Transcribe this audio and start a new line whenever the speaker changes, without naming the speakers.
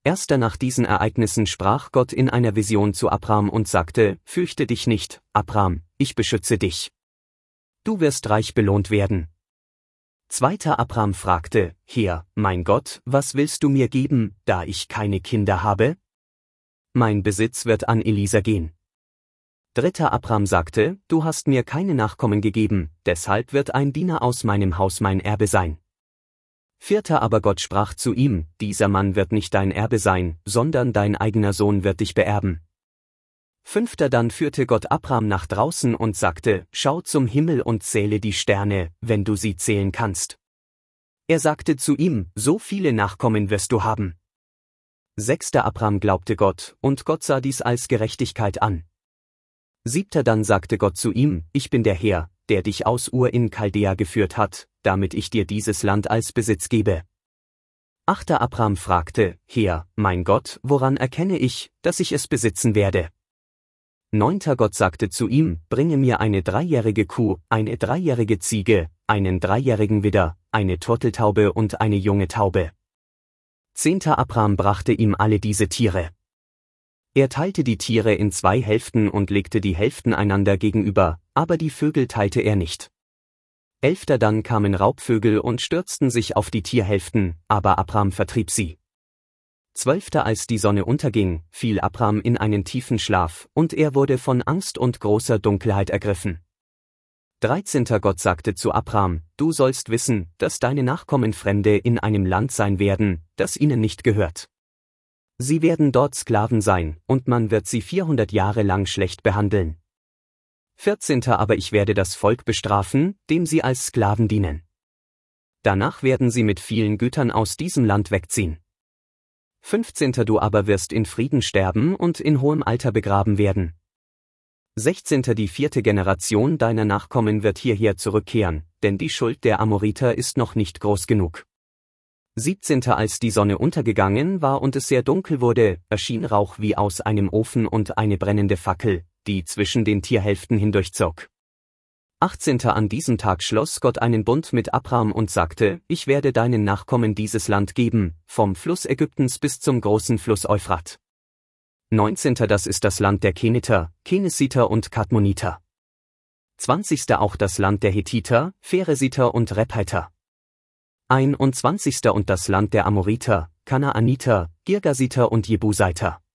Erst nach diesen Ereignissen sprach Gott in einer Vision zu Abram und sagte: Fürchte dich nicht, Abram, ich beschütze dich. Du wirst reich belohnt werden. 2. Abram fragte: Herr, mein Gott, was willst du mir geben, da ich keine Kinder habe? Mein Besitz wird an Eliezer gehen. 3. Abram sagte: Du hast mir keine Nachkommen gegeben, deshalb wird ein Diener aus meinem Haus mein Erbe sein. 4. Aber Gott sprach zu ihm: Dieser Mann wird nicht dein Erbe sein, sondern dein eigener Sohn wird dich beerben. 5. Dann führte Gott Abram nach draußen und sagte: Schau zum Himmel und zähle die Sterne, wenn du sie zählen kannst. Er sagte zu ihm: So viele Nachkommen wirst du haben. 6. Abram glaubte Gott, und Gott sah dies als Gerechtigkeit an. 7. Dann sagte Gott zu ihm: Ich bin der Herr, der dich aus Ur in Chaldea geführt hat, damit ich dir dieses Land als Besitz gebe. 8. Abram fragte: Herr, mein Gott, woran erkenne ich, dass ich es besitzen werde? 9. Gott sagte zu ihm: Bringe mir eine 3-jährige Kuh, eine 3-jährige Ziege, einen 3-jährigen Widder, eine Turteltaube und eine junge Taube. 10. Abram brachte ihm alle diese Tiere. Er teilte die Tiere in 2 Hälften und legte die Hälften einander gegenüber, aber die Vögel teilte er nicht. 11. Dann kamen Raubvögel und stürzten sich auf die Tierhälften, aber Abram vertrieb sie. 12. Als die Sonne unterging, fiel Abram in einen tiefen Schlaf, und er wurde von Angst und großer Dunkelheit ergriffen. 13. Gott sagte zu Abram: Du sollst wissen, dass deine Nachkommen Fremde in einem Land sein werden, das ihnen nicht gehört. Sie werden dort Sklaven sein, und man wird sie 400 Jahre lang schlecht behandeln. 14. Aber ich werde das Volk bestrafen, dem sie als Sklaven dienen. Danach werden sie mit vielen Gütern aus diesem Land wegziehen. 15. Du aber wirst in Frieden sterben und in hohem Alter begraben werden. 16. Die 4. Generation deiner Nachkommen wird hierher zurückkehren, denn die Schuld der Amoriter ist noch nicht groß genug. 17. Als die Sonne untergegangen war und es sehr dunkel wurde, erschien Rauch wie aus einem Ofen und eine brennende Fackel, die zwischen den Tierhälften hindurchzog. 18. An diesem Tag schloss Gott einen Bund mit Abram und sagte: Ich werde deinen Nachkommen dieses Land geben, vom Fluss Ägyptens bis zum großen Fluss Euphrat. 19. Das ist das Land der Keniter, Kenesiter und Kadmoniter. 20. Auch das Land der Hethiter, Pheresiter und Rephaiter. 21. Und das Land der Amoriter, Kanaaniter, Girgasiter und Jebuseiter.